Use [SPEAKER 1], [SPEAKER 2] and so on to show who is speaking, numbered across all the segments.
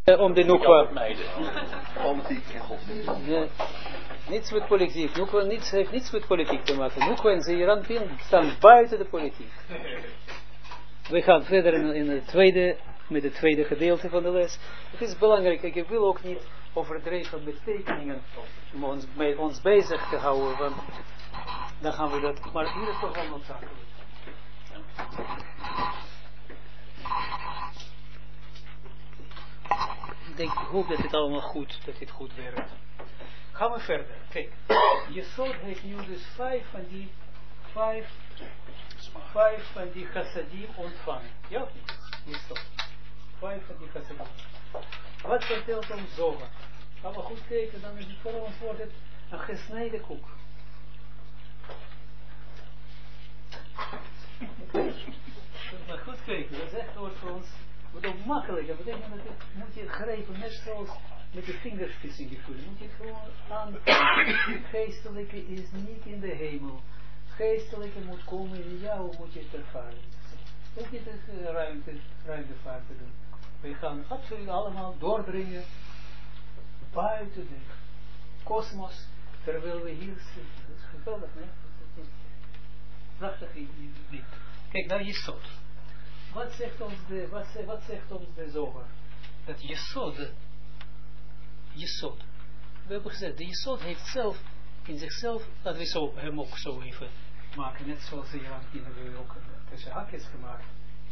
[SPEAKER 1] Om de Nukwa.
[SPEAKER 2] Politiek en godsdienst.
[SPEAKER 1] Nee, niets met politiek. Nukwa heeft niets met politiek te maken. Nukwa en Zeeranpin staan buiten de politiek. We gaan verder met het tweede gedeelte van de les. Het is belangrijk, ik wil ook niet overdreven met tekeningen om ons bezig te houden, want dan gaan we dat, maar hier is toch wel noodzakelijk. Ik hoop dat het allemaal goed werkt. Gaan we verder. Kijk, Jesod heeft nu dus vijf van die chassadim ontvangen. Ja, Jesod. 5 van die chassadim. Wat vertelt ons Zohar? Gaan we goed kijken, dan is het voor ons wordt het een gesneden koek. Maar goed kijken, dat is echt voor ons. Wordt ook makkelijk. Dat betekent dat moet je grijpen, net zoals met de vingerspitsengevoel. Moet je het gewoon aan. Geestelijke is niet in de hemel. Geestelijke moet komen in jou, moet je het ervaren. Ook niet het ruimtevaart te doen. We gaan absoluut allemaal doordringen buiten de kosmos, terwijl we hier zitten. Dat is geweldig, hè? Prachtig niet. Kijk naar Jesod. Wat zegt ons de Zohar? Dat Jesod. We hebben gezegd, de Jesod heeft zelf, in zichzelf, laten we hem ook zo even maken, net zoals de Jeranpin hebben we ook tussen haakjes gemaakt.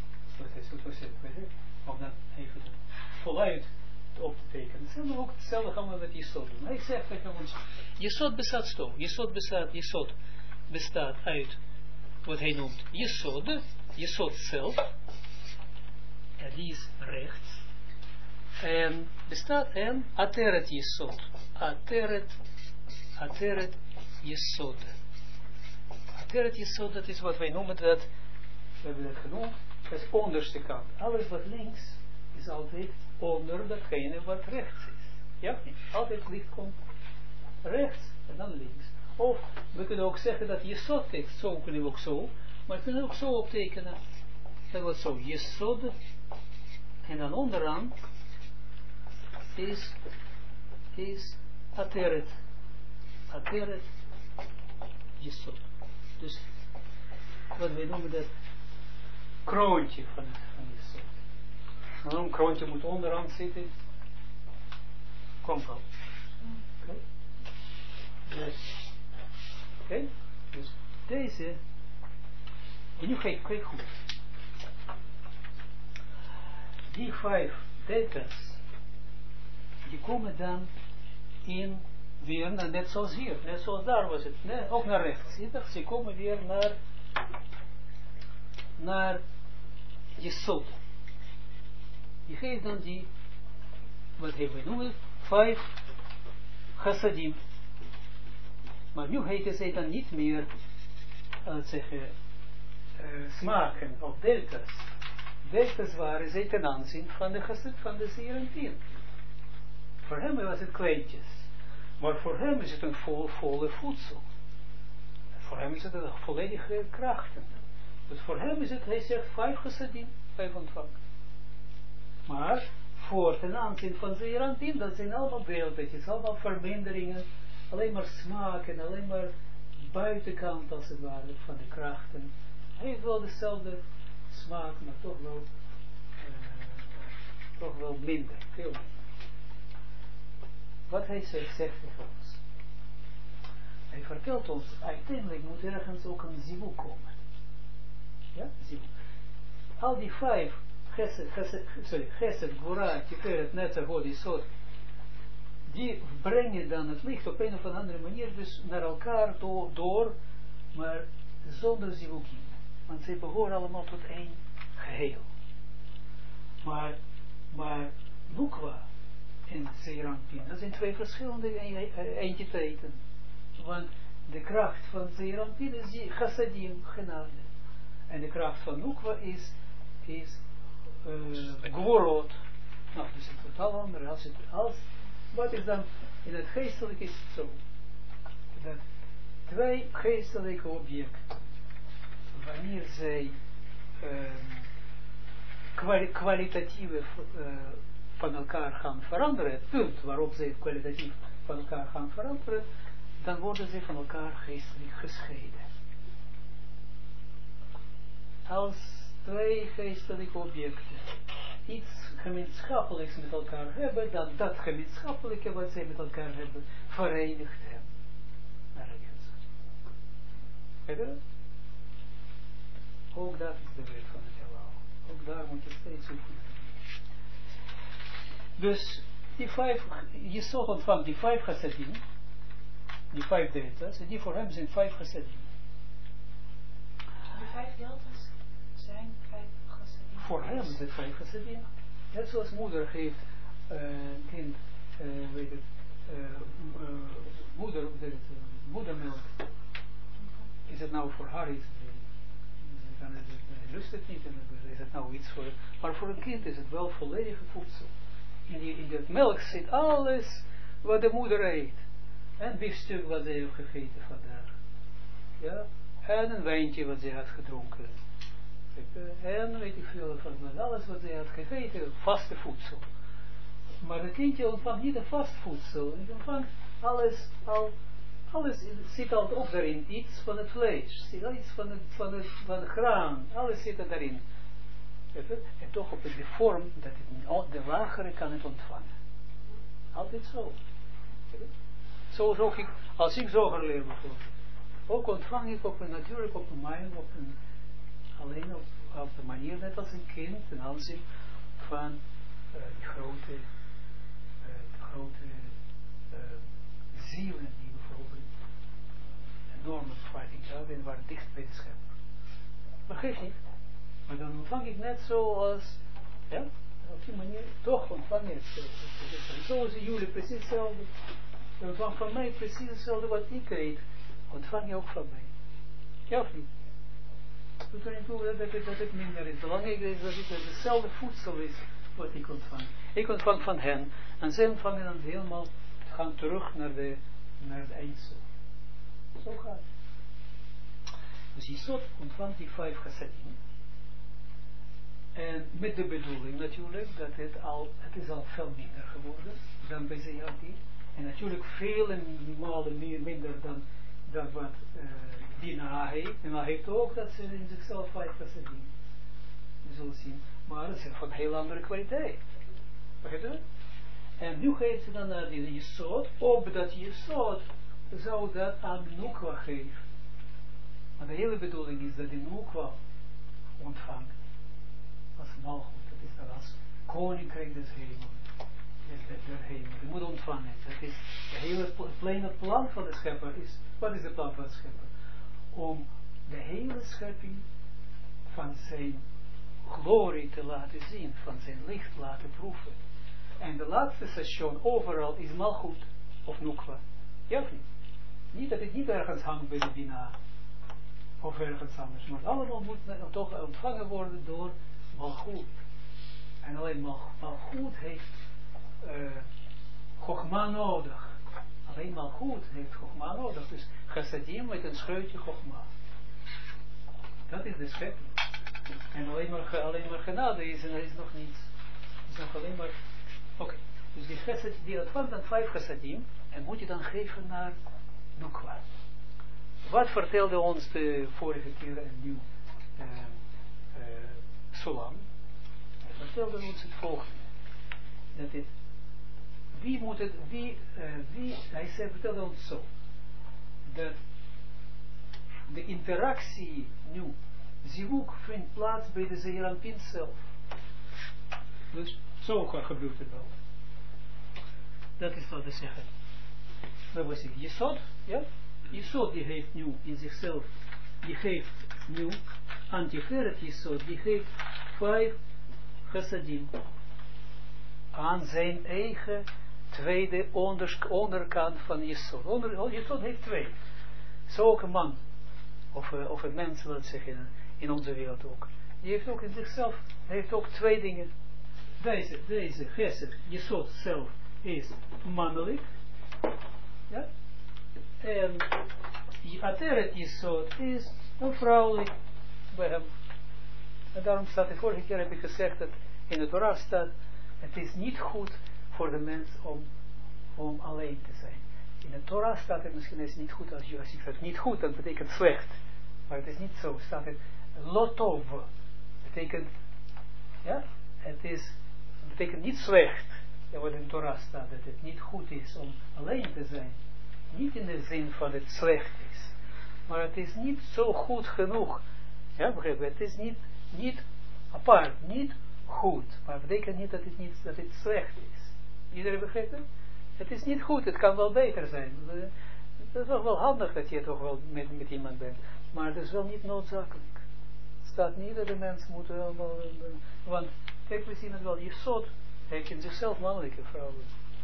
[SPEAKER 1] Om dan even voluit op te tekenen. Hetzelfde gaan we met Jesod doen. Hij zegt tegen ons, Jesod bestaat zo. Jesod bestaat uit wat hij noemt Jesod zelf. En die is rechts. En bestaat en Ateret Jesod. Ateret Jesod. Ateret Jesod, dat is wat wij noemen dat, we hebben dat genoemd, dat is onderste kant. Alles wat links is altijd onder datgene wat rechts is. Ja, altijd licht komt rechts en dan links. Of we kunnen ook zeggen dat Jesod tekst, zo kunnen we ook zo, maar we kunnen ook zo optekenen. Dat wordt zo, Jesod, en dan onderaan is Ateret Jesod. Dus wat wij noemen dat kroontje van Jesod. Waarom kroontje moet onderaan zitten? Komt al. Oké? Dus deze, en nu kijk goed. Die 5 delta's, die komen dan in weer, net zoals hier, net zoals daar was het, nee, ook naar rechts. Ze komen weer naar Jesod. Die geeft dan die, wat hebben we noemen, 5 chassadim. Maar nu heten zij dan niet meer, smaken of delta's. Delta's waren zij ten aanzien van de chassid van de Zeeranpin. Voor hem was het kleintjes. Maar voor hem is het een volle voedsel. Voor hem is het een volledige krachten. Dus voor hem is het, hij zegt 5 chassadim, 5 ontvangen. Maar voor ten aanzien van Zeeranpin, dat zijn allemaal beeldjes, allemaal verminderingen, alleen maar smaken, alleen maar buitenkant als het ware van de krachten. Hij heeft wel dezelfde smaak, maar toch wel minder, veel minder. Wat hij zegt tegen ons. Hij vertelt ons, uiteindelijk moet ergens ook een zivuk komen. Ja, zivuk. Al die 5 Gesed, Gvura, Tiferet, Netzer, Hod, Jesod, die brengen dan het licht op een of andere manier dus naar elkaar door, maar zonder zivukim. Want ze behoren allemaal tot één geheel. Maar Nukwa en Zeeranpin, dat zijn 2 verschillende entiteiten. Want de kracht van Zeeranpin is chassadim, genade. En de kracht van Nukwa is gvorot. Nou, dat is een totaal ander. Wat is dan in het geestelijke is het zo. Dat 2 geestelijke objecten, wanneer zij kwalitatieve van elkaar gaan veranderen, het punt waarop ze kwalitatief van elkaar gaan veranderen, dan worden ze van elkaar geestelijk gescheiden. Als twee geestelijke objecten iets gemeenschappelijks met elkaar hebben, dan dat gemeenschappelijke wat zij met elkaar hebben, verenigt hen naar ergens. Weet je dat? Ook dat is de wet van het heelal. Ook daar moet je steeds oefenen. Dus die 5, je zult ontvangen die 5 chassadim, die 5 deltas, en die voor hem zijn 5 chassadim.
[SPEAKER 3] De 5 deltas zijn 5 chassadim.
[SPEAKER 1] Voor hem is het 5 chassadim. Net zoals moeder geeft kind, weet het, moedermelk. Is het nou voor haar iets? Dan lust het niet, en is het nou iets voor, maar voor een kind is het wel volledige voedsel. In dat melk zit alles wat de moeder eet. En biefstuk wat ze heeft gegeten vandaag. Ja? En een wijntje wat ze had gedronken. En weet ik veel van alles wat ze had gegeten, vaste voedsel. Maar het kindje ontvangt niet een vast voedsel. Het ontvangt alles zit al ook daarin. Iets van het vlees, iets van het graan. Alles zit er daarin. En toch op de vorm dat het de lagere kan het ontvangen. Altijd zo. Zoals ook ik, als ik zoger leer bijvoorbeeld. Ook ontvang ik natuurlijk op een alleen op de manier net als een kind ten aanzien van die grote zielen die bijvoorbeeld enorme fighting hebben en waren dicht bij de schepper. Maar geef niet. Maar dan ontvang ik net zoals, ja, op die manier, toch ontvang ik het. Zoals jullie precies hetzelfde. Je ontvangt van mij precies hetzelfde wat ik eet. Ontvang je ook van mij. Ja of niet? Doet er niet toe dat het minder is. Belangrijk is dat het hetzelfde voedsel is wat ik ontvang. Ik ontvang van hen. En zij ontvangen dan helemaal, gaan terug naar de eindstoel. Zo gaat het. Dus Jesod ontvangt die 5 chassadim. En met de bedoeling natuurlijk dat het is al veel minder geworden dan bij Zeyati. En natuurlijk vele malen minder dan wat Dina heeft. En hij heeft ook dat ze in zichzelf 5 chassadim. We zullen zien. Maar het is van een heel andere kwaliteit. Begrijp je? En nu geeft ze dan naar die Jesod, op dat Jesod zou dat aan Nukwa geven. Maar de hele bedoeling is dat die Nukwa ontvangt. Als malgoed, dat is dan als koninkrijk des hemels. Je moet ontvangen. Dat is het hele plan van de schepper is, wat is het plan van de schepper? Om de hele schepping van zijn glorie te laten zien, van zijn licht laten proeven. En de laatste station overal is malgoed of nukwa. Ja of niet? Niet dat het niet ergens hangt bij de Bina of ergens anders, maar allemaal moet toch ontvangen worden door malgoed. En alleen malgoed heeft Chogma nodig. Alleen malgoed heeft Chogma nodig. Dus chassadim met een scheutje Chogma. Dat is de schepping. En alleen maar genade is nog niets. Het is nog alleen maar... Oké. Dus die chassadim, die ontvangt dan 5 chassadim en moet je dan geven naar Nukwa. Wat vertelde ons de vorige keer en nu Sulam? Hij vertelde ons het volgende. Dat het, hij vertelde ons zo. Dat de interactie nu, zivuk vindt plaats bij de Zeeranpin zelf. Dus zo gebeurt het wel. Dat is wat we zeggen. Dat was het. Jesod, ja? Jesod die heeft nu in zichzelf, die geeft nu, antiferet Jesod, die geeft 5 chassadim aan zijn eigen tweede onderkant van Jesod. Jesod heeft 2. Zo ook een man, of een mens, laat zeggen, in onze wereld ook. Die heeft ook in zichzelf, heeft ook 2 dingen. Deze chesed, Jesod zelf, is mannelijk. Ja? En Ateret Jesod is een vrouwelijk bij hem. En daarom staat de vorige keer heb ik gezegd dat in het Torah staat Het is niet goed voor de mens om alleen te zijn. In de Torah staat het misschien is niet goed, als ik zeg niet goed, dat betekent slecht. Maar het is niet zo, staat het lotov. Betekent, ja, het betekent niet slecht. Ja, wat in de Torah staat, dat het niet goed is om alleen te zijn. Niet in de zin van het slecht is. Maar het is niet zo goed genoeg. Ja, begrijp je? Het is niet apart, niet goed. Maar het betekent niet dat het slecht is. Iedereen begrijpt het? Het is niet goed, het kan wel beter zijn. Het is toch wel handig dat je toch wel met iemand bent. Maar het is wel niet noodzakelijk. Het staat niet dat de mens moet helemaal... want, kijk, we zien het wel, je zot heeft in zichzelf mannelijke vrouwen.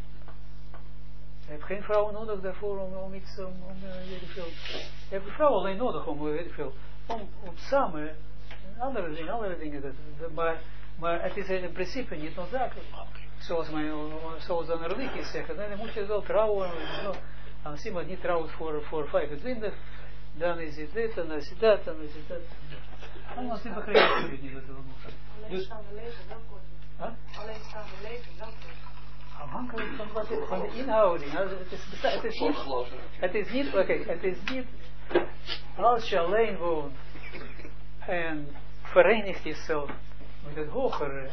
[SPEAKER 1] Je hebt geen vrouwen nodig daarvoor om iets, weet ik veel. Je hebt een vrouw alleen nodig weet ik veel, om samen, andere dingen, maar het is in principe niet noodzakelijk. Zoals dan religie zeggen, nee, dan moet je wel trouwen. Als iemand niet trouwt voor 25, dan is het dit, dan is het dat, dan is het dat. Anders die begrijpen het niet wat we moeten.
[SPEAKER 3] Alleenstaande leven wel kort.
[SPEAKER 1] Huh?
[SPEAKER 3] Alleenstaande leven wel kort.
[SPEAKER 1] Afhankelijk van de inhouding. Het is niet, als je alleen woont en verenigt jezelf met het hogere,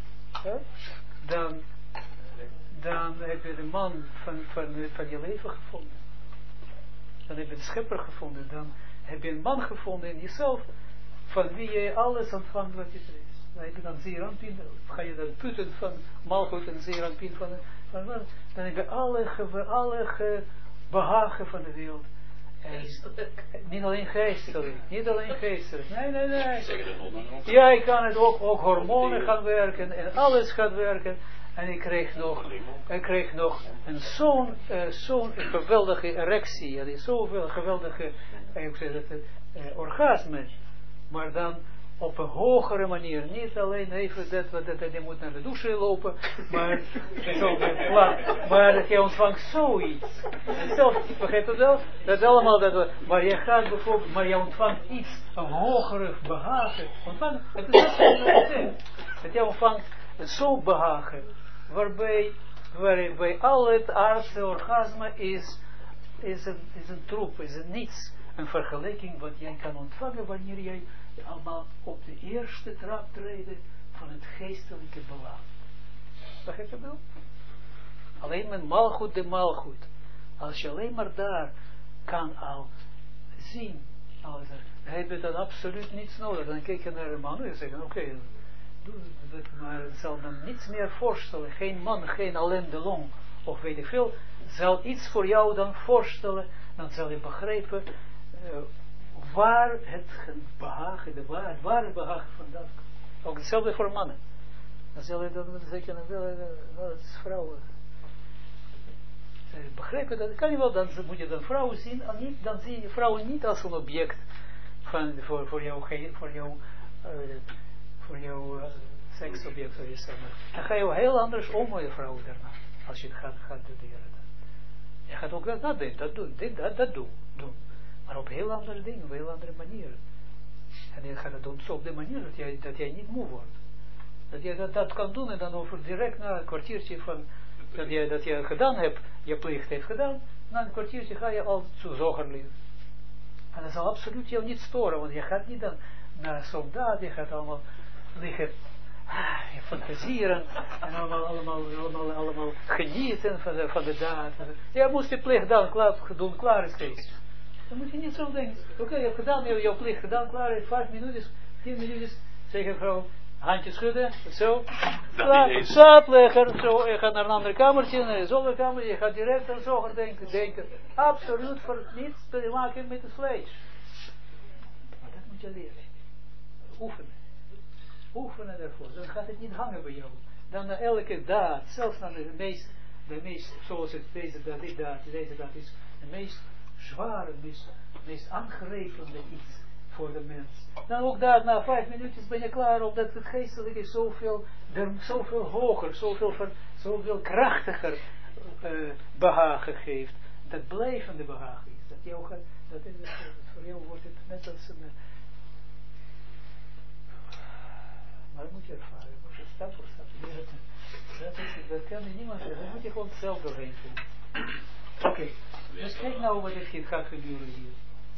[SPEAKER 1] dan heb je de man van je leven gevonden. Dan heb je de schepper gevonden. Dan heb je een man gevonden in jezelf, van wie je alles ontvangt wat je is. Dan heb je dan Zeeranpien, ga je dan putten van Malchut en Zeeranpien van dan heb je alle behagen van de wereld. Niet alleen geestelijk. Nee. Ja, ik kan het ook hormonen gaan werken en alles gaat werken. En ik kreeg nog zo'n geweldige erectie. En zoveel geweldige orgasme. Maar dan op een hogere manier. Niet alleen even dat je moet naar de douche lopen. Maar dat je ontvangt zoiets. En zelf, begrijp je wel? Dat allemaal maar je gaat bijvoorbeeld, maar je ontvangt iets, een hogere behagen. Het is dat je ontvangt zo'n behagen. Waarbij al het aardse orgasme is een troep, is een niets. Een vergelijking wat jij kan ontvangen wanneer jij allemaal op de eerste trap treden van het geestelijke belang. Begrijp je wel? Alleen met malgoed de malgoed. Als je alleen maar daar kan al zien, dan heb je dan absoluut niets nodig. Dan kijk je naar een man en zeggen, oké, maar het zal dan niets meer voorstellen. Geen man, geen ellende long, of weet ik veel, zal iets voor jou dan voorstellen. Dan zal je begrijpen waar het behagen, het ware behagen vandaan komt. Ook hetzelfde voor mannen. Dan zal je dan zeggen, dat is vrouwen. Begrijpen, dat kan je wel, dan moet je dan vrouwen zien, dan zie je vrouwen niet als een object voor jouw seksobject, zou je zeggen. Dan ga je heel anders om met je vrouw daarna, als je het gaat studeren. Je gaat ook dat doen. Maar op heel andere dingen, op heel andere manieren. En je gaat het doen zo op de manier dat jij niet moe wordt. Dat je dat kan doen en dan over direct na een kwartiertje van, dat je gedaan hebt, je plicht heeft gedaan, na een kwartiertje ga je al zu zoger liggen. En dat zal absoluut jou niet storen, want je gaat niet dan naar zo'n daad, je gaat allemaal liggen, je fantasieren, en allemaal genieten van de daad. Je moest je plicht doen, klaar is steeds. Dan moet je niet zo denken, oké, je hebt gedaan, je hebt jouw plicht gedaan, klaar is, 5 minuten, 10 minuten, zeg vrouw, handjes schudden, zo, slaaplegger, zo, je gaat naar een ander kamertje, naar een zolderkamer, je gaat direct aan zoger denken, absoluut voor niets te maken met het vlees. Maar dat moet je leren, oefenen daarvoor, dan gaat het niet hangen bij jou. Dan naar elke daad, zelfs naar de meest zoals het deze daad is, de meest zware, meest aangrijpende iets voor de mens. Dan ook daar, na 5 minuutjes ben je klaar, omdat het geestelijke zoveel hoger, zoveel krachtiger behagen geeft. Dat blijvende behagen is. Voor jou wordt het net als een... Maar dat moet je ervaren, moet je stap voor stap leren. dat kan je niemand zeggen, dat moet je gewoon zelf doorheen voelen. Oké, dus kijk nou wat het gaat gebeuren hier.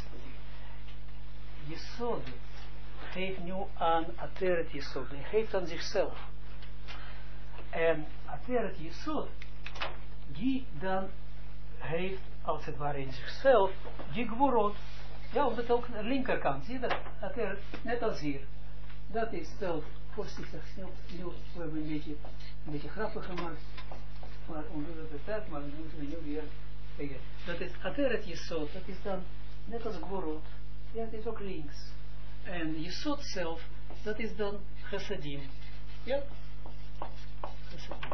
[SPEAKER 1] Jesod geeft nu aan Ateret Jesod, hij geeft aan zichzelf. En Ateret Jesod, die dan heeft, als het ware in zichzelf, die gvorot. Ja, op de linkerkant, zie je dat? Ateret, net als hier. Dat is zelf, voorzichtig snel, we hebben een beetje grappig gemaakt, maar onder de tijd, maar dan moeten we nu weer zeggen. Dat is Ateret Jesod, dat is dan net als gvorot. Ja, het is ook links. En Jesod zelf, dat is dan Chassadim. Ja? Chassadim.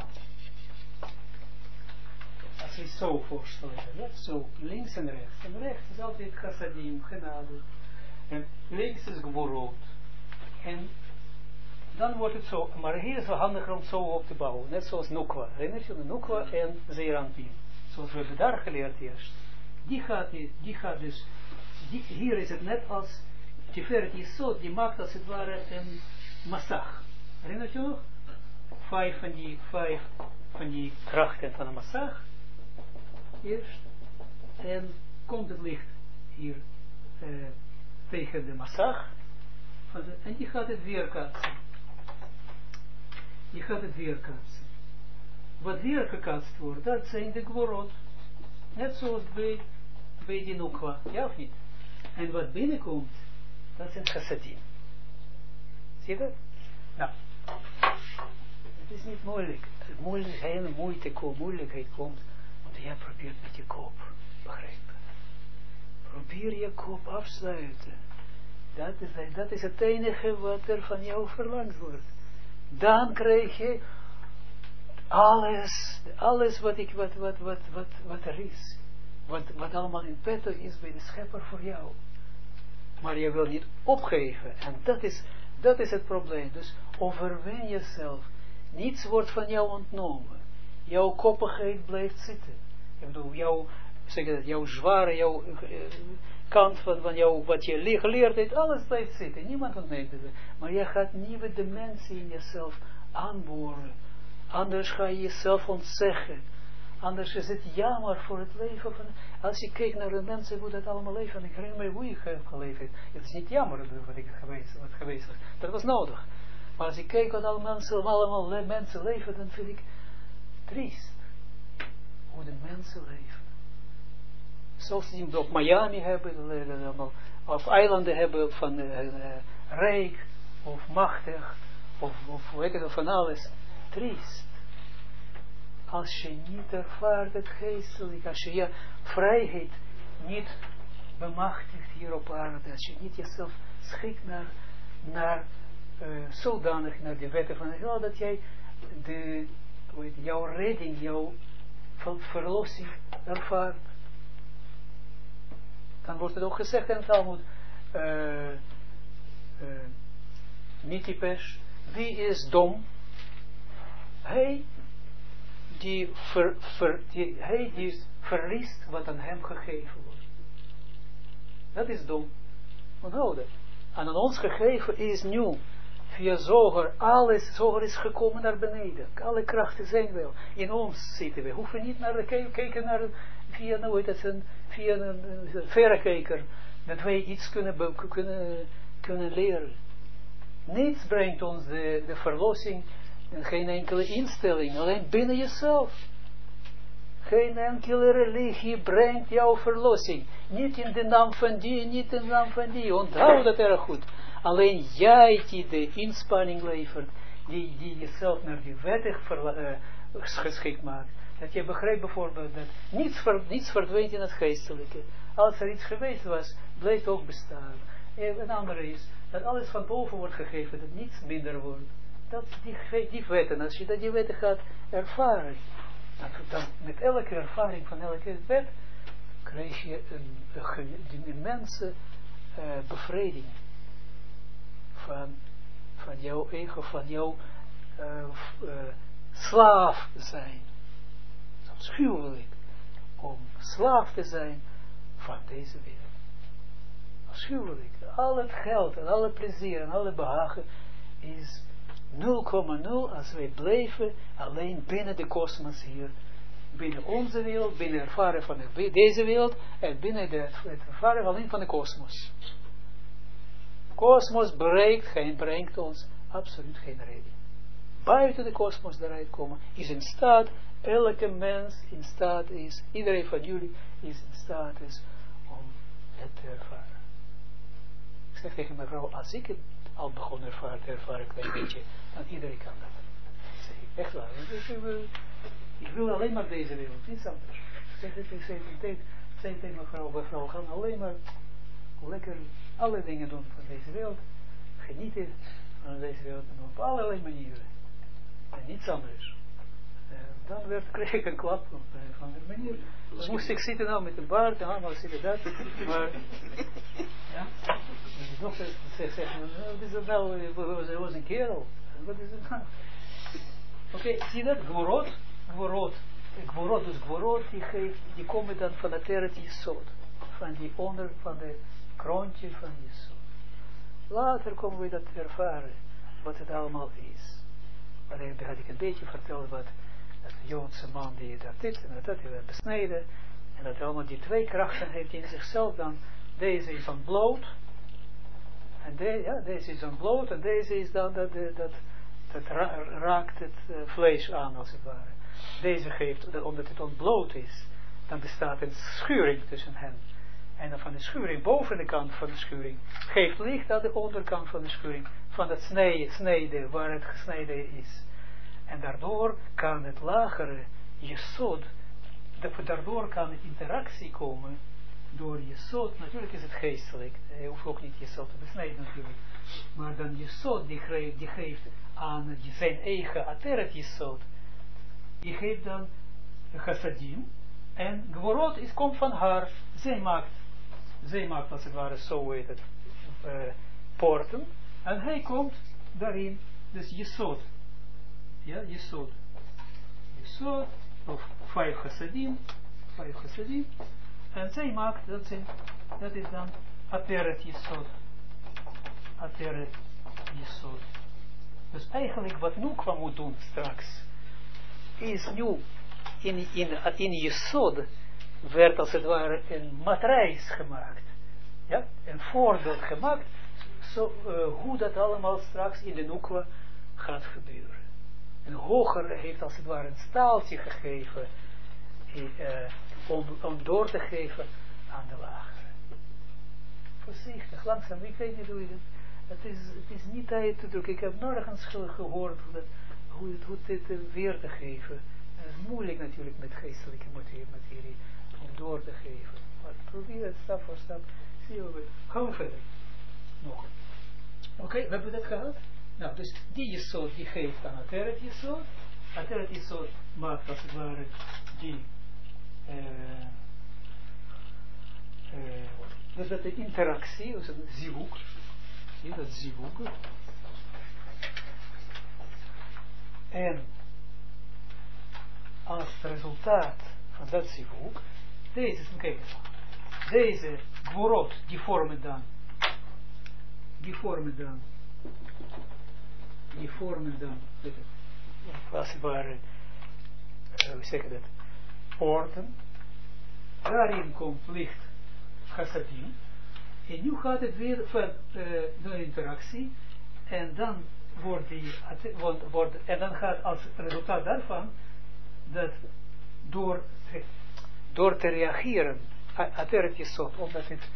[SPEAKER 1] Als je het zo voorstelt, ja? Zo, links en rechts. En rechts is altijd Chassadim, genade. En links is Gvorot. En dan wordt het zo, maar hier is het wel handiger om zo op te bouwen. Net zoals Nukwa. Herinner je Nukwa en Zeeranpin. Zoals we hebben daar geleerd eerst. Die gaat dus, hier is het net als Tiferet Yesod, die maakt als het ware een massag. Herinner je nog? 5 van die krachten van een massag. Eerst. En komt het licht hier tegen de massag. En die gaat het weerkaatsen. Wat weergekaatst wordt, dat zijn de gvorot. Net zoals bij die Nukwa. Ja of niet? En wat binnenkomt, dat zijn chassadim. Zie je dat? Nou. Het is niet moeilijk. Moeilijkheid komt, omdat jij probeert met je kop. Begrijpen. Probeer je kop afsluiten. Dat is het enige wat er van jou verlangd wordt. Dan krijg je alles wat er is. Wat allemaal in petto is bij de schepper voor jou. Maar je wil niet opgeven. En dat is het probleem. Dus overwin jezelf. Niets wordt van jou ontnomen. Jouw koppigheid blijft zitten. Ik bedoel, jouw zware, jouw kant van jou, wat je geleerd hebt, alles blijft zitten. Niemand ontneemt het. Maar je gaat nieuwe dimensie in jezelf aanboren. Anders ga je jezelf ontzeggen. Anders is het jammer voor het leven van... Als je kijkt naar de mensen, hoe dat allemaal leven, en ik herinner me hoe je geleefd hebt. Het is niet jammer wat ik geweest was. Dat was nodig. Maar als ik kijk wat allemaal mensen leven, dan vind ik triest. Hoe de mensen leven. Zoals die op Miami hebben, of eilanden hebben van rijk, of machtig, of weet ik van alles. Triest. Als je niet ervaart het geestelijk, als je je vrijheid niet bemachtigt hier op aarde, als je niet jezelf schikt naar zodanig naar de wetten van God, dat jij jouw redding, jouw verlossing ervaart. Dan wordt het ook gezegd in het Talmud, Nitipesh, wie is dom? Hij die verliest wat aan hem gegeven wordt. Dat is dom. Onthoud dat. En aan ons gegeven is nu, via Zoger, Zoger is gekomen naar beneden. Alle krachten zijn wel. In ons zitten we. Hoeven niet naar de kijken naar, via een verrekijker, dat wij iets kunnen leren. Niets brengt ons de verlossing. En geen enkele instelling, alleen binnen jezelf. Geen enkele religie brengt jouw verlossing. Niet in de naam van die, niet in de naam van die. Onthoud dat erg goed. Alleen jij die de inspanning levert, die jezelf naar die wettig geschikt maakt. Dat je begrijpt bijvoorbeeld dat niets verdwijnt in het geestelijke. Als er iets geweest was, blijft ook bestaan. En een andere is, dat alles van boven wordt gegeven, dat niets minder wordt. Dat die wetten, als je die wetten gaat ervaren, dan met elke ervaring van elke wet, krijg je een immense bevrediging van jouw ego, van jouw slaaf zijn. Het is afschuwelijk om slaaf te zijn van deze wereld. Afschuwelijk. Al het geld en alle plezier en alle behagen is als wij blijven alleen binnen de kosmos hier, binnen onze wereld, binnen het ervaren van deze wereld, en binnen het ervaren alleen van de kosmos. Kosmos brengt ons absoluut geen reden. Buiten de kosmos eruit komen, is in staat, elke mens in staat is, iedereen van jullie is in staat is om het te ervaren. Ik zeg tegen mijn vrouw, als ik het al begon te ervaren een klein beetje, dan iedereen kan dat. Dat zeg ik echt waar. Ik wil alleen maar deze wereld, niets anders. Ik zei tegen mijn vrouw, we gaan alleen maar lekker alle dingen doen van deze wereld, genieten van deze wereld op allerlei manieren. En niets anders. Dan kreeg ik een klap op een of andere manier. Dan moest ik zitten nou met een baard en allemaal zitten dat. Maar, ja. De dokter zegt, wat is dat nou? Hij was een kerel. Wat is het nou? Oké, zie dat? Gvorot, dus gvorot, die komen dan van het Eret Yesod. Van die van de kroontje van Yesod. Later komen we dat ervaren, wat het allemaal is. Maar daar had ik een beetje verteld wat dat Joodse man die dat dit en dat werd besneden. En dat allemaal die twee krachten heeft in zichzelf dan. Deze is ontbloot. En deze is ontbloot. En deze is dan dat raakt het vlees aan als het ware. Deze geeft, omdat het ontbloot is, dan bestaat een schuring tussen hen. En dan van de schuring, boven de kant van de schuring, geeft licht aan de onderkant van de schuring, van het snijden, waar het gesneden is. En daardoor kan het lagere Yesod, daardoor kan het interactie komen door Yesod. Natuurlijk is het geestelijk, je hoeft ook niet Yesod te besnijden natuurlijk. Maar dan Yesod, die geeft aan zijn eigen Ateret Yesod, die geeft dan chassadim. En Gvorot komt van haar. Zij maakt als het ware, zo heet het, poorten. En hij komt daarin, dus Yesod. Ja, Yesod. Yesod, of 5 chassadim. En zij maakt, dat is dan Ateret Yesod. Ateret Yesod. Dus eigenlijk wat Nukwa moet doen straks, is nu in Yesod werd als het ware een matrijs gemaakt. Ja? Een voorbeeld gemaakt. Hoe dat allemaal straks in de Nukwa gaat gebeuren. Een hoger heeft als het ware een staaltje gegeven. Om door te geven aan de lagere. Voorzichtig, langzaam. Ik weet niet hoe je dat. Het is niet tijd te drukken. Ik heb nergens gehoord hoe dit weer te geven. Het is moeilijk natuurlijk met geestelijke materie om door te geven. Maar probeer het stap voor stap. Zie je we. Gaan we verder. Nog. Oké, we hebben dat gehad. Nou, dus die Yesod die geeft aan Ateret Yesod. Ateret Yesod maakt als het ware die dus dat de interactie, dus een zivuk. Zie dat zivuk. En als resultaat van dat zivuk, deze gvorot, die vormen dan, als het ware, hoe zeg je dat, poorten, daarin komt licht chassadim, en nu gaat het weer van de interactie, en dan en dan gaat als resultaat daarvan, dat door te reageren, Ateret Yesod, omdat het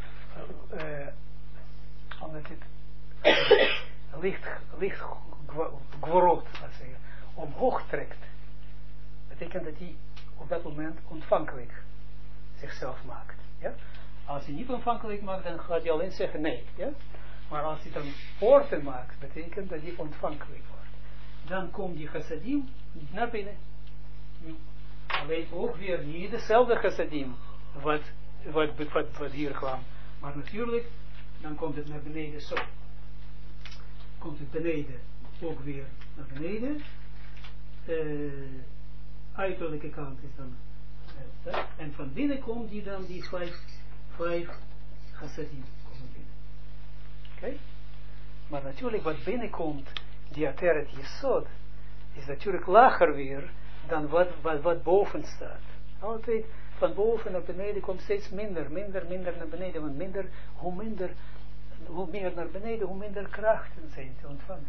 [SPEAKER 1] licht gvorot, omhoog trekt, betekent dat hij op dat moment ontvankelijk zichzelf maakt. Ja? Als hij niet ontvankelijk maakt, dan gaat hij alleen zeggen nee. Ja? Maar als hij dan poorten maakt, betekent dat hij ontvankelijk wordt. Dan komt die chassadim niet naar binnen. Alleen ook weer niet dezelfde chassadim wat hier kwam. Maar natuurlijk, dan komt het naar beneden zo. Komt het beneden ook weer naar beneden. Uiterlijke kant is dan en van binnen komt die dan die vijf chassadim komen binnen. Oké? Maar natuurlijk wat binnenkomt die Ateret Yesod, is natuurlijk lager weer, dan wat boven staat. Altijd van boven naar beneden komt steeds minder naar beneden, want hoe meer naar beneden, hoe minder krachten zijn te ontvangen.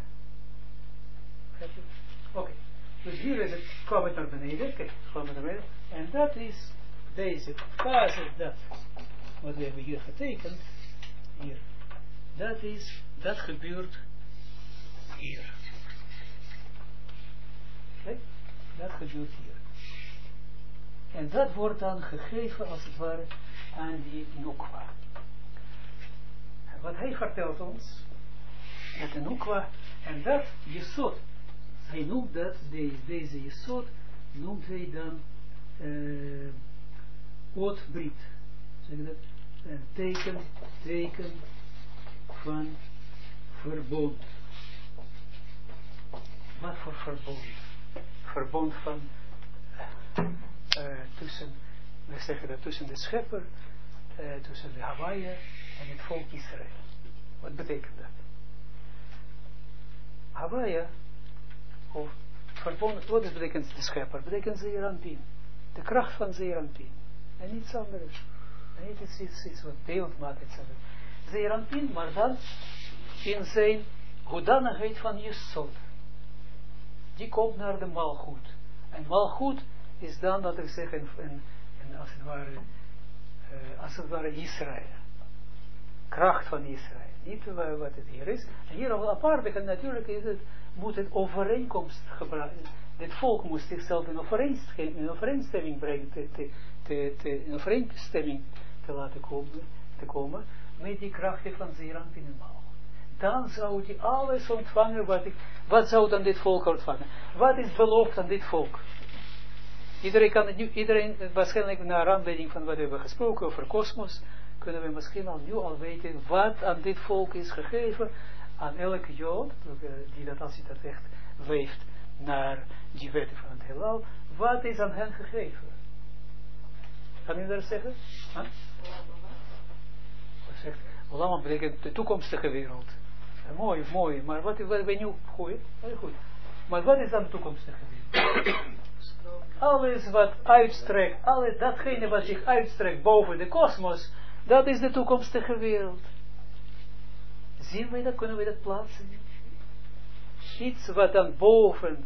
[SPEAKER 1] Oké. Dus hier is het, kwam het naar beneden, kijk, kwam het naar beneden, en dat is deze fase, wat we hebben hier getekend, hier, dat gebeurt hier. Kijk, dat gebeurt hier. En dat wordt dan gegeven, als het ware, aan die Nukwa. Wat hij vertelt ons, dat de Nukwa, en dat Jesod, hij noemt dat, deze Jesod, noemt hij dan Ootbriet. Zeg dat? Een teken van verbond. Wat voor verbond? Verbond van tussen, we zeggen dat tussen de schepper, tussen de Hawaii en het volk Israël. Wat betekent dat? Hawaii, of verbond, wat betekent de schepper? Betekent Zeeranpin. De kracht van Zeeranpin. En niets anders. En niet iets wat beeld maakt. Zeeranpin, maar dan in zijn hoedanigheid van Jesod. Die komt naar de Malchut. En Malchut is dan, dat ik zeg, als het ware Israël. Kracht van Israël. Niet wat het hier is. En hier al apart, en natuurlijk is het, moet het overeenkomst gebruiken. Dit volk moest zichzelf in overeenstemming brengen, in overeenstemming te laten komen met die krachten van Zeeranpin en Malchut. Dan zou hij alles ontvangen, wat zou dan dit volk ontvangen? Wat is beloofd aan dit volk? Iedereen, waarschijnlijk naar aanleiding van wat we hebben gesproken over kosmos, kunnen we misschien nu al weten wat aan dit volk is gegeven, aan elke Jood, die dat als hij dat echt weeft naar die wetten van het heelal, wat is aan hen gegeven? Kan u dat zeggen? Huh? Wat zegt, Olam betekent de toekomstige wereld. Mooi, maar wat ben nu goed? Goed. Maar wat is dan de toekomstige wereld? Alles wat uitstrekt, datgene wat zich uitstrekt boven de kosmos, dat is de toekomstige wereld. Zien we dat? Kunnen we dat plaatsen? Iets wat dan boven.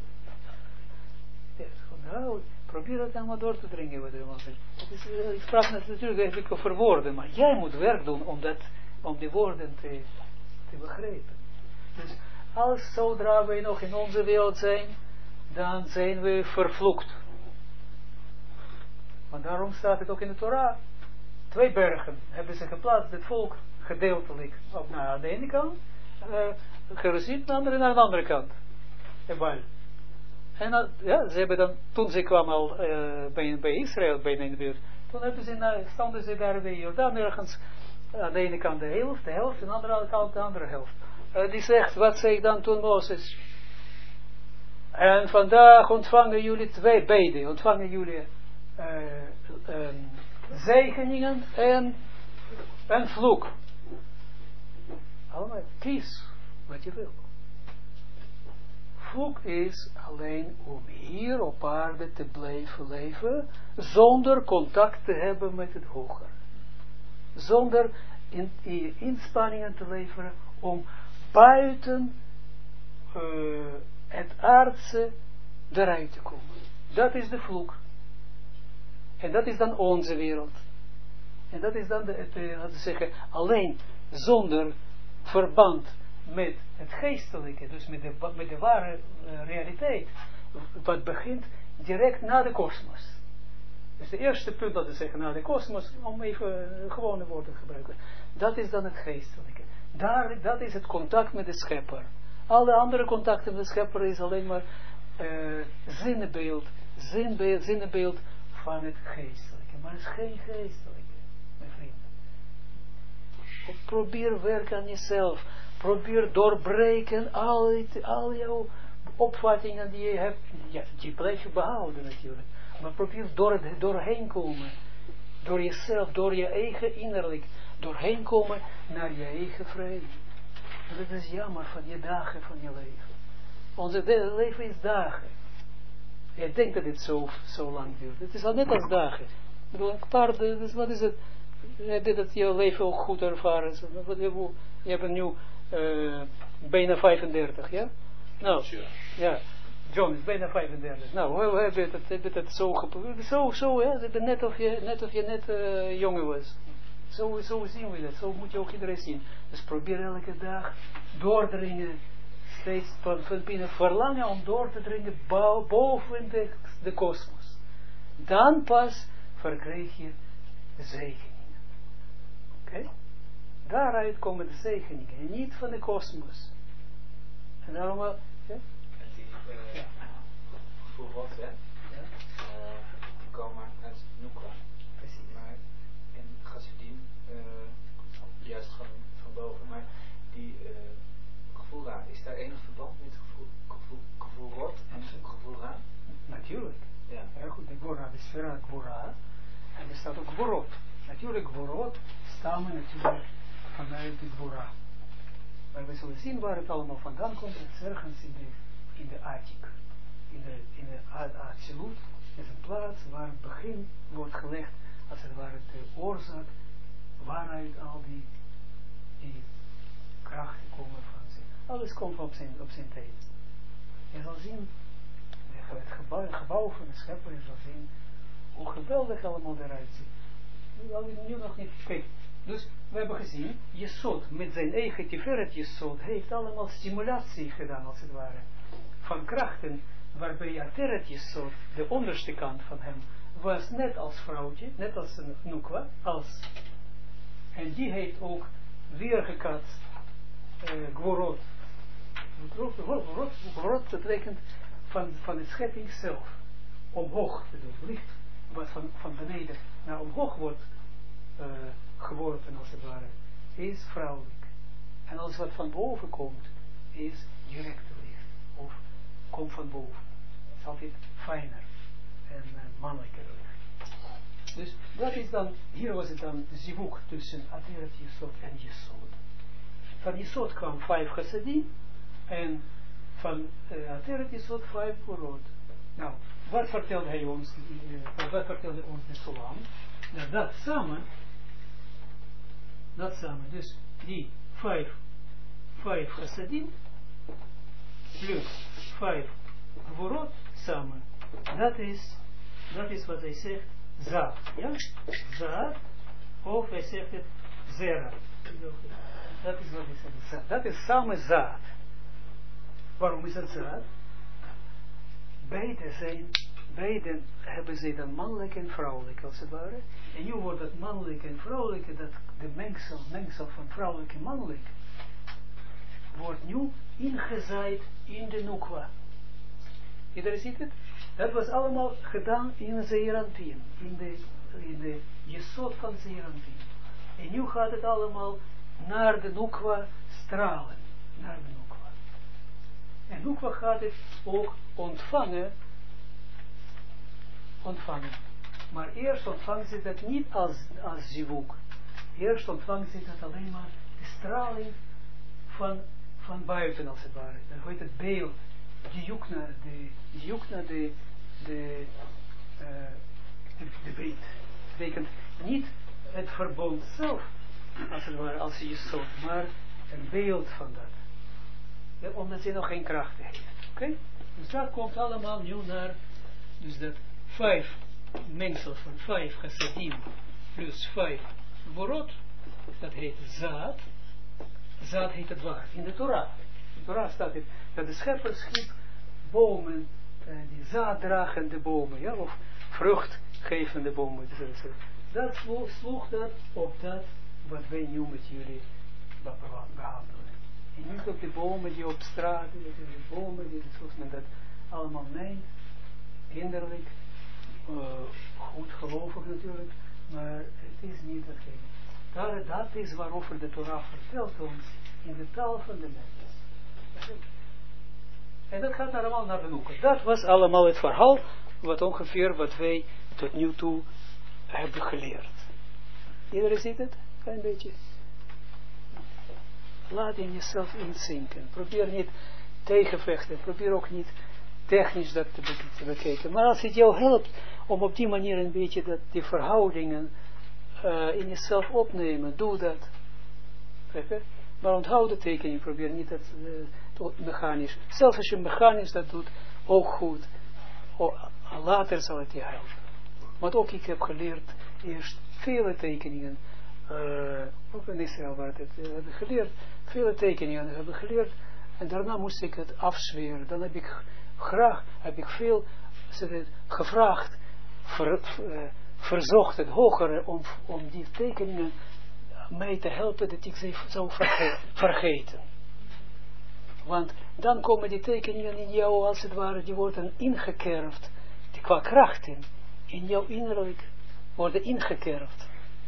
[SPEAKER 1] Nou, probeer dat allemaal door te dringen. Wat ik vraag natuurlijk even over woorden, maar jij moet werk doen om die woorden te begrijpen. Dus als zodra wij nog in onze wereld zijn, dan zijn we vervloekt. Want daarom staat het ook in de Torah. 2 bergen hebben ze geplaatst, het volk gedeeltelijk naar de ene kant, Jeruzalem naar de andere kant. En ze hebben dan, toen ze kwamen al bij Israël, bijna in de buurt, toen stonden ze daar bij Jordaan ergens, aan de ene kant de helft, en aan de andere kant de andere helft. Die zegt, wat zei dan toen Mozes? En vandaag ontvangen jullie 2 beiden, ontvangen jullie zegeningen en een vloek. Allemaal, kies wat je wil. Vloek is alleen om hier op aarde te blijven leven, zonder contact te hebben met het hoger. Zonder inspanningen te leveren om buiten het aardse eruit te komen. Dat is de vloek. En dat is dan onze wereld. En dat is dan laten we zeggen, alleen zonder verband met het geestelijke, dus met de ware realiteit, wat begint direct na de kosmos. Dus het eerste punt dat we zeggen na de kosmos, om even gewone woorden te gebruiken, dat is dan het geestelijke. Dat is het contact met de schepper. Alle andere contacten met de schepper is alleen maar zinnebeeld van het geestelijke. Maar het is geen geestelijke, mijn vriend. Probeer werken aan jezelf. Probeer doorbreken al jouw opvattingen die je hebt. Ja, die blijf je behouden natuurlijk. Maar probeer doorheen komen. Door jezelf, door je eigen innerlijk. Doorheen komen naar je eigen vrede. En dat is jammer van je dagen van je leven. Onze leven is dagen. Je denkt dat het zo lang duurt. Het is al net als dagen. Ik bedoel, een paar, dus wat is het? Heb je dat je leven ook goed ervaren? Je hebt nu bijna 35, ja? Nou, ja. John is bijna 35. Nou, hoe heb je dat zo geprobeerd? Zo, ja. Net of je net jonger was. Zo zien we dat. Zo moet je ook iedereen zien. Dus probeer elke dag doordringen. Steeds van binnen verlangen om door te dringen boven de kosmos. Dan pas verkrijg je zegeningen. Oké? Daaruit komen de zegeningen. En niet van de kosmos. En daarom... Ja?
[SPEAKER 4] Voor wat, hè?
[SPEAKER 1] Ja?
[SPEAKER 4] Die komen uit Nukwa.
[SPEAKER 1] Precies.
[SPEAKER 4] Maar in Chassidim, juist van boven, maar die gevoelra, is daar enig verband met gevoelrot en gevoelra?
[SPEAKER 1] Natuurlijk.
[SPEAKER 4] Ja.
[SPEAKER 1] Heel goed, de Gvora, de Sfera Gvora. En er staat ook Gvorot. Natuurlijk, Gvorot stammen natuurlijk vanuit de Gvora. Maar we zullen zien waar het allemaal vandaan komt. Het is ergens in de Atik. In de Absolute is een plaats waar het begin wordt gelegd, als het ware de oorzaak, waaruit al die krachten komen van zich. Alles komt op zijn tijd. Je zal zien, het gebouw van de schepper, je zal zien hoe geweldig allemaal eruit ziet. Nu nog niet. Kijk, dus we hebben gezien, Jesod met zijn eigen Tiferet Jesod heeft allemaal stimulatie gedaan, als het ware, van krachten, waarbij Ateret Jesod, de onderste kant van hem, was net als vrouwtje, net als een Nukwa, en die heeft ook weergekatst Gvorot. Gvorot betekent van de schepping zelf, omhoog te doen, licht, wat van beneden naar omhoog wordt geworpen, als het ware, is vrouwelijk. En alles wat van boven komt, is directe licht, of komt van boven. Het is altijd fijner en mannelijker licht. Dus dat is dan, hier was het dan zivuk tussen Ateret Jesod en Jesod. Van Jesod kwam 5 Chassadim en van Ateret Jesod 5 Gvorot. Nou, wat vertelde hij ons, wat vertelde ons de Solam? Nou, dat samen, dus die 5 Chassadim plus 5 Gvorot samen, dat is wat hij zegt, Zaad, ja? Zaad, of hij zegt het Zera. Dat is wat hij zegt, dat is samen Zaad. Waarom is dat Zaad? Beiden hebben ze dan mannelijk en vrouwelijk, als het ware. En nu wordt dat mannelijk en vrouwelijke, dat de mengsel van vrouwelijk en mannelijk, wordt nu ingezaaid in de Nukwa. Iedereen ziet het? Dat was allemaal gedaan in Zeeranpien, in de Jesod van Zeeranpien. En nu gaat het allemaal naar de Nukwa stralen, naar de Nukwa. En Nukwa gaat het ook ontvangen. Maar eerst ontvangt ze dat niet als zivuk. Eerst ontvangt ze dat alleen maar de straling van buiten, als het ware. Dan heet het beeld, die yukna, de beet. Betekent niet het verbond zelf, als het ware, als je zo, maar een beeld van dat. Ja, omdat ze nog geen krachten heeft. Oké? Dus dat komt allemaal nu naar, dus dat 5 mengsel van 5 chassadim plus 5 Gvorot, dat heet zaad. Zaad heet het waar. In de Torah. In de Torah staat het, dat de schepper schiep bomen, die zaaddragende bomen, ja, of vruchtgevende bomen. Dat sloeg dat op dat wat wij nu met jullie behandelen. En niet op de bomen die op straat, de bomen die, zoals men dat allemaal meent, innerlijk, goed gelovig natuurlijk, maar het is niet datgene. Dat is waarover de Torah vertelt ons in de taal van de mens. En dat gaat allemaal naar de Nukwa. Dat was allemaal het verhaal, wat wij tot nu toe hebben geleerd. Iedereen ziet het? Een beetje. Laat in jezelf inzinken. Probeer niet tegenvechten. Probeer ook niet technisch dat te bekijken. Maar als het jou helpt om op die manier een beetje die verhoudingen in jezelf opnemen, doe dat. Maar onthoud de tekening, probeer niet dat mechanisch. Zelfs als je mechanisch dat doet, ook goed. Later zal het je helpen. Want ook ik heb geleerd eerst vele tekeningen, ook in Israël waar het hebben geleerd, vele tekeningen hebben geleerd, en daarna moest ik het afzweren. Dan heb ik veel gevraagd, verzocht het hogere om die tekeningen mij te helpen dat ik ze zou vergeten. Want dan komen die tekeningen in jou als het ware, die worden ingekerfd, die qua krachten in jouw innerlijk worden ingekerfd.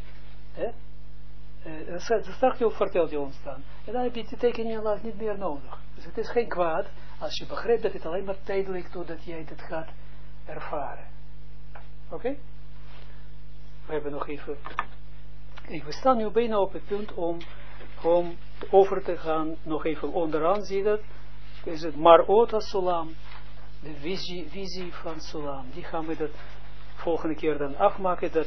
[SPEAKER 1] Straks vertelt je ons dan. En dan heb je die tekeningen niet meer nodig. Dus het is geen kwaad als je begrijpt dat het alleen maar tijdelijk totdat jij het gaat ervaren. Oké? We hebben nog even... We staan nu bijna op het punt om over te gaan, nog even onderaan, zie je dat? Is het Marot HaSulam, de visie van Sulam. Die gaan we dat volgende keer dan afmaken, dat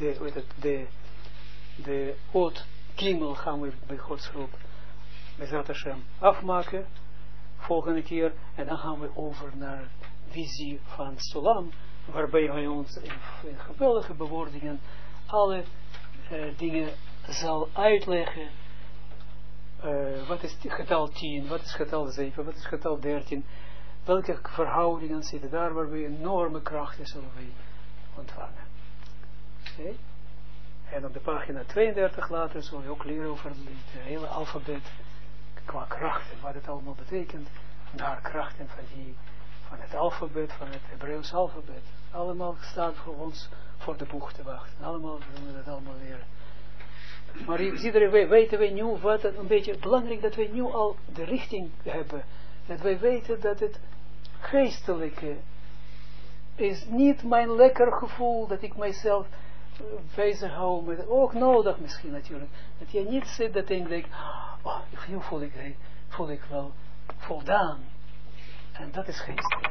[SPEAKER 1] de Oot Gimel gaan we bij Gods hulp, Bezrat Hashem, afmaken, volgende keer, en dan gaan we over naar visie van Sulam, waarbij hij ons in geweldige bewoordingen alle dingen zal uitleggen. Wat is getal 10, wat is getal 7, wat is getal 13, welke verhoudingen zitten daar waar we enorme krachten zullen we ontvangen. Okay. En op de pagina 32 later zullen we ook leren over het hele alfabet qua krachten, wat het allemaal betekent, naar krachten van het alfabet, van het Hebreeuws alfabet. Allemaal staat voor ons voor de boeg te wachten. Allemaal zullen we dat allemaal leren. Maar weten wij nu wat een beetje belangrijk dat wij nu al de richting hebben. Dat wij weten dat het geestelijke is niet mijn lekker gevoel dat ik mijzelf bezig hou met, ook nodig misschien natuurlijk. Dat je niet zit dat je denkt, oh, nu voel ik wel voldaan. En dat is geestelijk.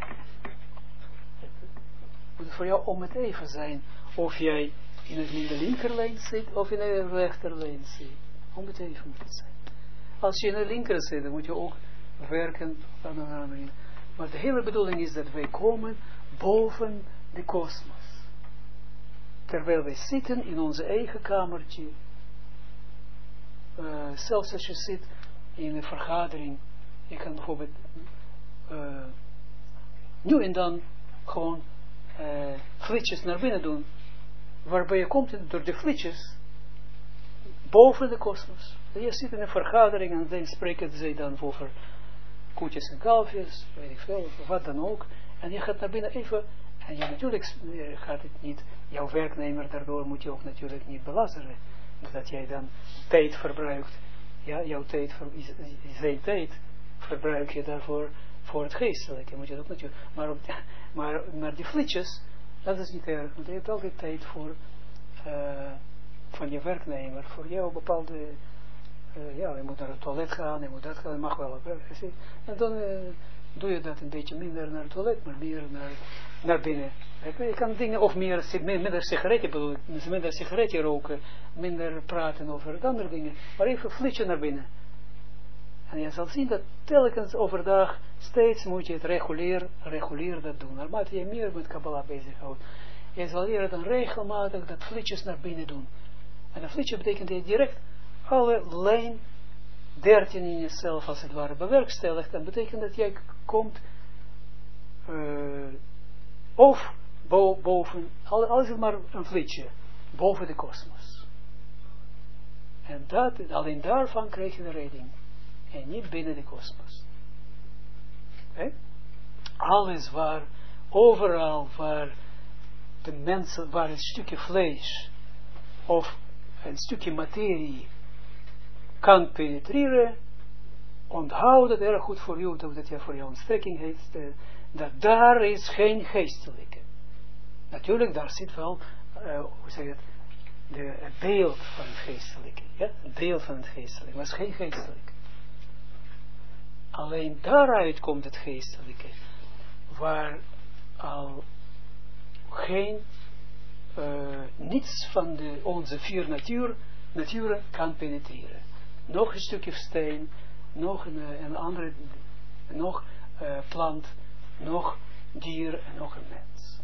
[SPEAKER 1] Het moet voor jou om het even zijn of jij in de linkerlijn zit of in de rechterlijn zit. Om het even moet het zijn. Als je in de linker zit, dan moet je ook werken aan de manier. Maar de hele bedoeling is dat wij komen boven de kosmos. Terwijl wij zitten in onze eigen kamertje. Zelfs als je zit in een vergadering. Je kan bijvoorbeeld nu en dan gewoon flitsjes naar binnen doen. Waarbij je komt door de flitsjes boven de kosmos. Je zit in een vergadering en dan spreken ze dan over koetjes en kalfjes, weet ik veel, of wat dan ook. En je gaat naar binnen even, en je natuurlijk gaat het niet, jouw werknemer daardoor moet je ook natuurlijk niet belasteren. Dat jij dan tijd verbruikt, ja, jouw tijd, zijn tijd verbruik je daarvoor voor het geestelijke. Moet je ook natuurlijk, maar die flitsjes, dat is niet erg, want je hebt altijd tijd voor van je werknemer, voor jou bepaalde, je moet naar het toilet gaan, je moet dat gaan, je mag wel op werk. En dan doe je dat een beetje minder naar het toilet, maar meer naar binnen. Je kan dingen, of minder sigaretten bedoel ik, minder sigaretten roken, minder praten over andere dingen, maar even flitsje naar binnen. En je zal zien dat telkens overdag steeds moet je het regulier dat doen. Naarmate je meer met Kabbalah bezighoudt, je zal leren dan regelmatig dat flitsjes naar binnen doen. En een flitsje betekent dat je direct alle lijn 13 in jezelf als het ware bewerkstelligt. Dat betekent dat jij komt of boven, alles is maar een flitsje, boven de kosmos. En alleen daarvan krijg je de redding. En niet binnen de kosmos. Alles waar, overal waar de mensen, waar een stukje vlees of een stukje materie kan penetreren, onthoud het erg goed voor jou, dat je voor jou een strekking heeft, dat daar is geen geestelijke. Natuurlijk, daar zit wel, hoe zeg je het, het beeld van het geestelijke, ja, het beeld van het geestelijke, maar het is geen geestelijke. alleen daaruit komt het geestelijke, waar al geen, niets van onze 4 naturen kan penetreren. Nog een stukje steen, nog een andere, nog plant, nog dier en nog een mens.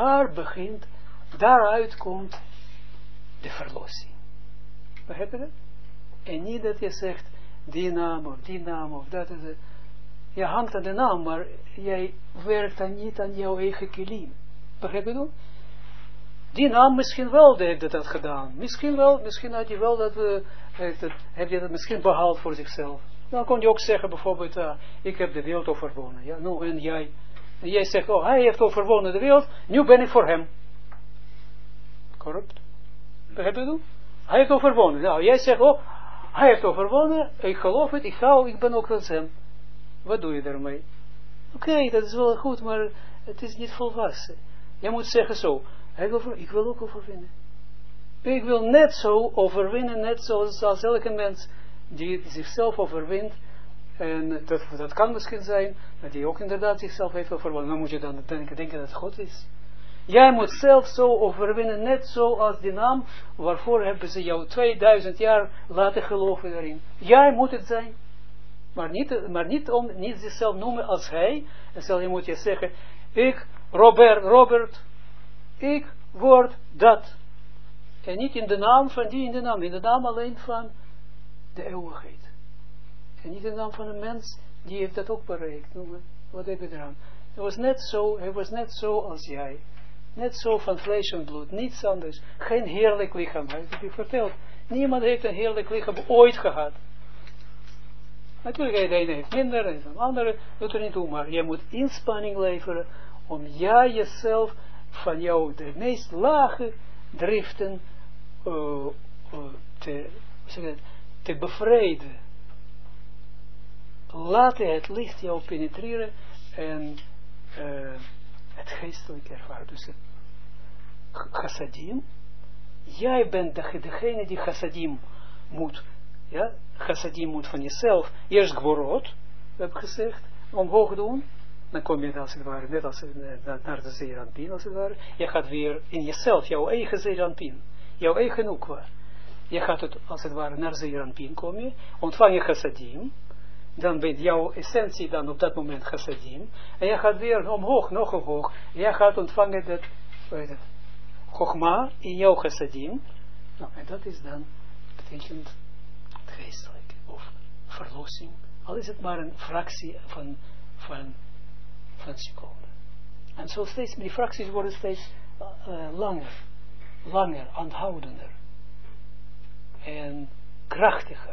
[SPEAKER 1] Daaruit komt de verlossing. Begrijp je dat? En niet dat je zegt, die naam of dat. Je hangt aan de naam, maar jij werkt dan niet aan jouw eigen kilim. Begrijp je dat? Die naam misschien wel heeft dat gedaan. Misschien had je wel heb je dat misschien behaald voor zichzelf. Dan kon je ook zeggen bijvoorbeeld, ik heb de wereld overwonnen. Ja, nou, en jij zegt, oh, hij heeft overwonnen de wereld, nu ben ik voor hem. Corrupt. Begrijp je dat? Hij heeft overwonnen. Nou, jij zegt, oh, hij heeft overwonnen, ik geloof het, ik ben ook als hem. Wat doe je daarmee? Oké, dat is wel goed, maar het is niet volwassen. Je moet zeggen zo, ik wil ook overwinnen. Ik wil net zo overwinnen, net zoals elke mens die zichzelf overwint. En dat kan misschien zijn, dat hij ook inderdaad zichzelf heeft overwonnen. Dan moet je dan denken dat het God is. Jij moet zelf zo overwinnen, net zoals die naam, waarvoor hebben ze jou 2000 jaar laten geloven daarin. Jij moet het zijn. Maar niet zichzelf noemen als hij. En zelf moet je zeggen, ik, Robert, ik word dat. En niet in de naam van die, in de naam alleen van de eeuwigheid. En niet in de naam van een mens, die heeft dat ook bereikt. Wat heb je eraan? Hij was net zo als jij. Net zo van vlees en bloed, niets anders. Geen heerlijk lichaam, hij heeft je verteld. Niemand heeft een heerlijk lichaam ooit gehad. Natuurlijk, de ene heeft minder, en de andere doet er niet toe, maar je moet inspanning leveren om jezelf van jou de meest lage driften te bevrijden. Laat het licht jou penetreren en het geestelijke ervaren. Dus het chassadim, jij bent degene die chassadim moet, ja, chassadim moet van jezelf, eerst gvorot, heb ik gezegd, omhoog doen, dan kom je als het ware, net als naar de zeeranpien als het ware, je gaat weer in jezelf, jouw eigen zeeranpien, jouw eigen ukwa, je gaat het als het ware naar zeeranpien komen, ontvang je chassadim, dan bent jouw essentie dan op dat moment chassadim, en je gaat weer omhoog, nog omhoog, je gaat ontvangen dat, chogma in jouw chassadim, nou, en dat is dan, betekent het geestelijke, of verlossing, al is het maar een fractie van seconde. En zo steeds, die fracties worden steeds langer, aanhoudender, en krachtiger.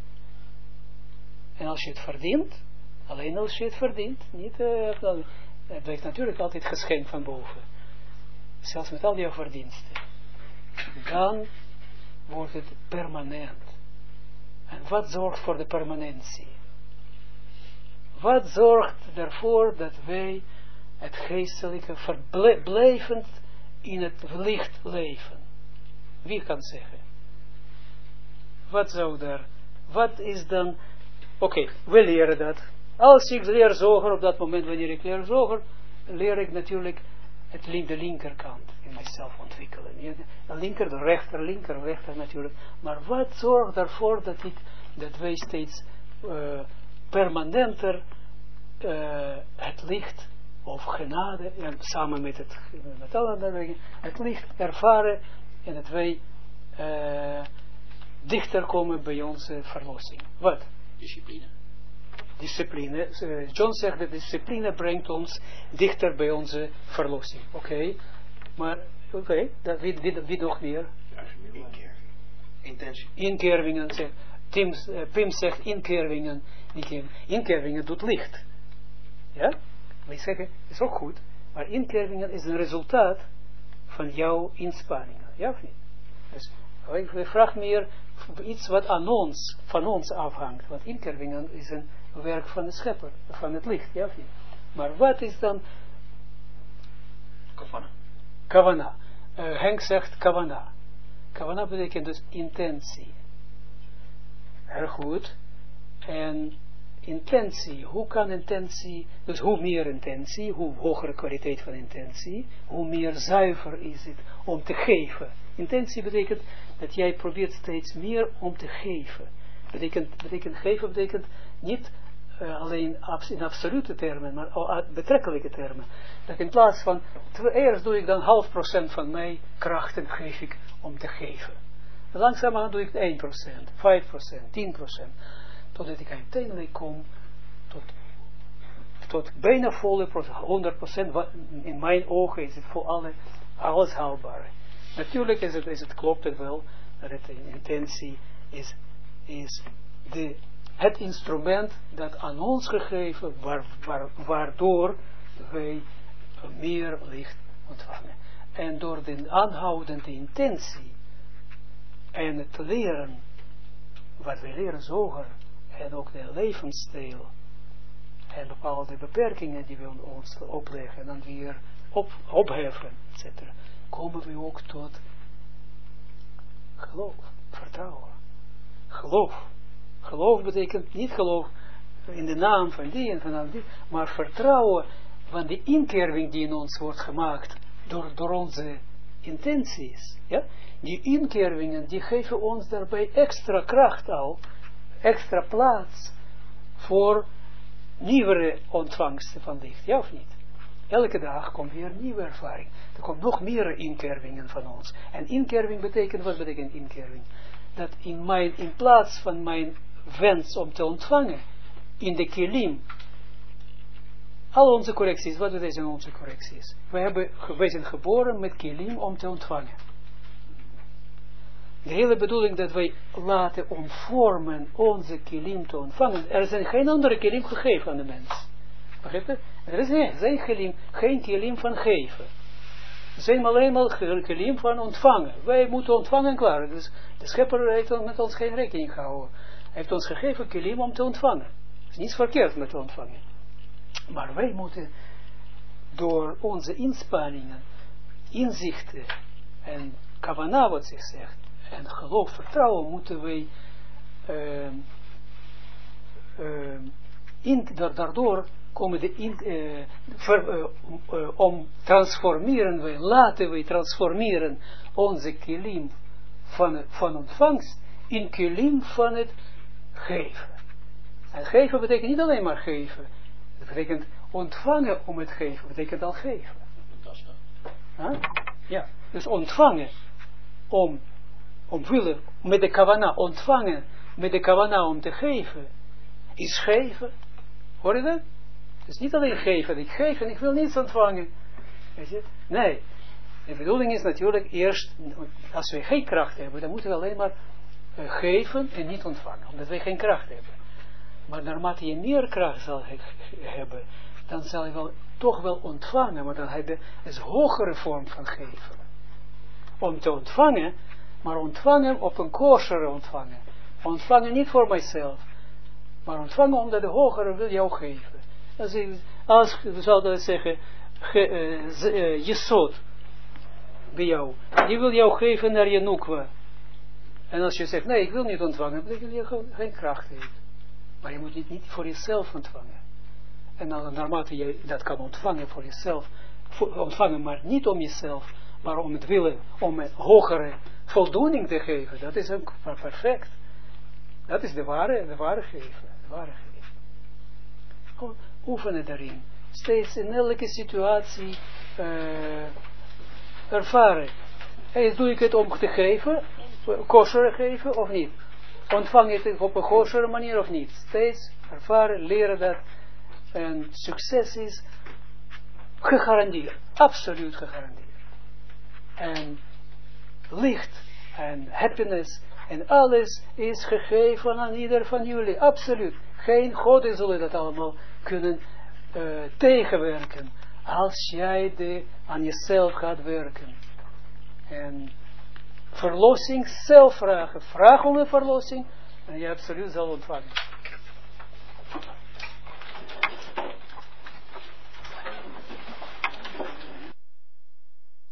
[SPEAKER 1] En als je het verdient, alleen als je het verdient, niet, het blijft natuurlijk altijd geschenk van boven. Zelfs met al jouw verdiensten. Dan wordt het permanent. En wat zorgt voor de permanentie? Wat zorgt ervoor dat wij het geestelijke blijvend in het licht leven? Wie kan zeggen? Wat is dan... Oké, we leren dat. Als ik leer zoger, op dat moment wanneer ik leer zoger, leer ik natuurlijk de linkerkant in mijzelf ontwikkelen. De rechter natuurlijk. Maar wat zorgt ervoor dat wij steeds permanenter het licht of genade, en samen met alle andere dingen, het licht ervaren en dat wij dichter komen bij onze verlossing. Wat? Discipline. John zegt dat discipline brengt ons dichter bij onze verlossing. Oké. Maar, wie nog meer? Inkervingen. Pim zegt inkervingen. Inkervingen doet licht. Ja? Wij zeggen, het is ook goed. Maar inkervingen is een resultaat van jouw inspanningen. Ja of niet? Dus, we vragen meer iets wat van ons afhangt. Want inkervingen is een werk van de schepper, van het licht. Ja of niet? Maar wat is dan... Kavana. Henk zegt kavana. Kavana betekent dus intentie. Erg goed. En intentie, hoe kan intentie, dus hoe meer intentie, hoe hogere kwaliteit van intentie, hoe meer zuiver is het om te geven. Intentie betekent dat jij probeert steeds meer om te geven. Betekent geven betekent niet alleen in absolute termen, maar ook betrekkelijke termen. Dat in plaats van, eerst doe ik dan 0,5% van mijn krachten geef ik om te geven. Langzaamaan doe ik 1%, 5%, 10%. Totdat ik uiteindelijk kom tot bijna volle 100%. In mijn ogen is het voor alles haalbaar. Natuurlijk klopt het wel dat het intentie is het instrument dat aan ons gegeven, waardoor wij meer licht ontvangen. En door de aanhoudende intentie en het leren, wat we leren zoger, en ook de levensstijl, en bepaalde beperkingen die we ons opleggen, en dan weer opheffen, etc., komen we ook tot geloof, vertrouwen. Geloof betekent niet geloof in de naam van die en van die, maar vertrouwen van die inkerving die in ons wordt gemaakt door onze intenties. Ja? Die inkervingen die geven ons daarbij extra kracht al, extra plaats voor nieuwere ontvangsten van licht, ja of niet? Elke dag komt weer een nieuwe ervaring. Er komt nog meer inkervingen van ons. En inkerving betekent, wat betekent inkerving? Dat in plaats van mijn wens om te ontvangen, in de kilim, al onze correcties, wat zijn onze correcties? Wij zijn geboren met kilim om te ontvangen. De hele bedoeling dat wij laten omvormen onze kilim te ontvangen. Er zijn geen andere kilim gegeven aan de mens. Begrijp je? Er is geen kilim van geven. Er zijn alleen maar kilim van ontvangen. Wij moeten ontvangen, klaar. Dus de schepper heeft met ons geen rekening gehouden. Hij heeft ons gegeven kilim om te ontvangen. Er is niets verkeerd met te ontvangen. Maar wij moeten door onze inspanningen, inzichten en kavanah wat zich zegt, en geloof, vertrouwen, moeten wij daardoor komen laten wij transformeren onze kilim van ontvangst in kilim van het geven. En geven betekent niet alleen maar geven. Het betekent ontvangen om het geven, betekent al geven. Huh? Ja, dus ontvangen omwille, met de kavanah, ontvangen met de kavanah om te geven, is geven. Hoor je dat? Het is niet alleen geven, ik geef en ik wil niets ontvangen. Weet je? Nee. De bedoeling is natuurlijk eerst, als we geen kracht hebben, dan moeten we alleen maar geven en niet ontvangen, omdat we geen kracht hebben. Maar naarmate je meer kracht zal hebben, dan zal je wel, toch wel ontvangen, maar dan heb je een hogere vorm van geven. Om te ontvangen, maar ontvangen op een kosheren ontvangen. Ontvangen niet voor mijzelf, maar ontvangen omdat de hogere wil jou geven. Als we zouden zeggen, Jesod bij jou, die wil jou geven naar je nukwa. En als je zegt, nee, ik wil niet ontvangen, betekent dat je geen kracht heeft. Maar je moet het niet voor jezelf ontvangen. En dan naarmate je dat kan ontvangen voor jezelf, ontvangen maar niet om jezelf, maar om het willen, om een hogere voldoening te geven. Dat is ook perfect. Dat is de ware geven. Oefenen daarin. Steeds in elke situatie ervaren. Hey, doe ik het om te geven, kosher geven of niet? Ontvang je het op een kosher manier of niet? Steeds ervaren, leren dat. En succes is gegarandeerd. Absoluut gegarandeerd. En licht en happiness en alles is gegeven aan ieder van jullie. Absoluut. Geen goden zullen dat allemaal kunnen tegenwerken. Als jij aan jezelf gaat werken. En verlossing zelf vragen. Vraag om een verlossing. En je absoluut zal ontvangen.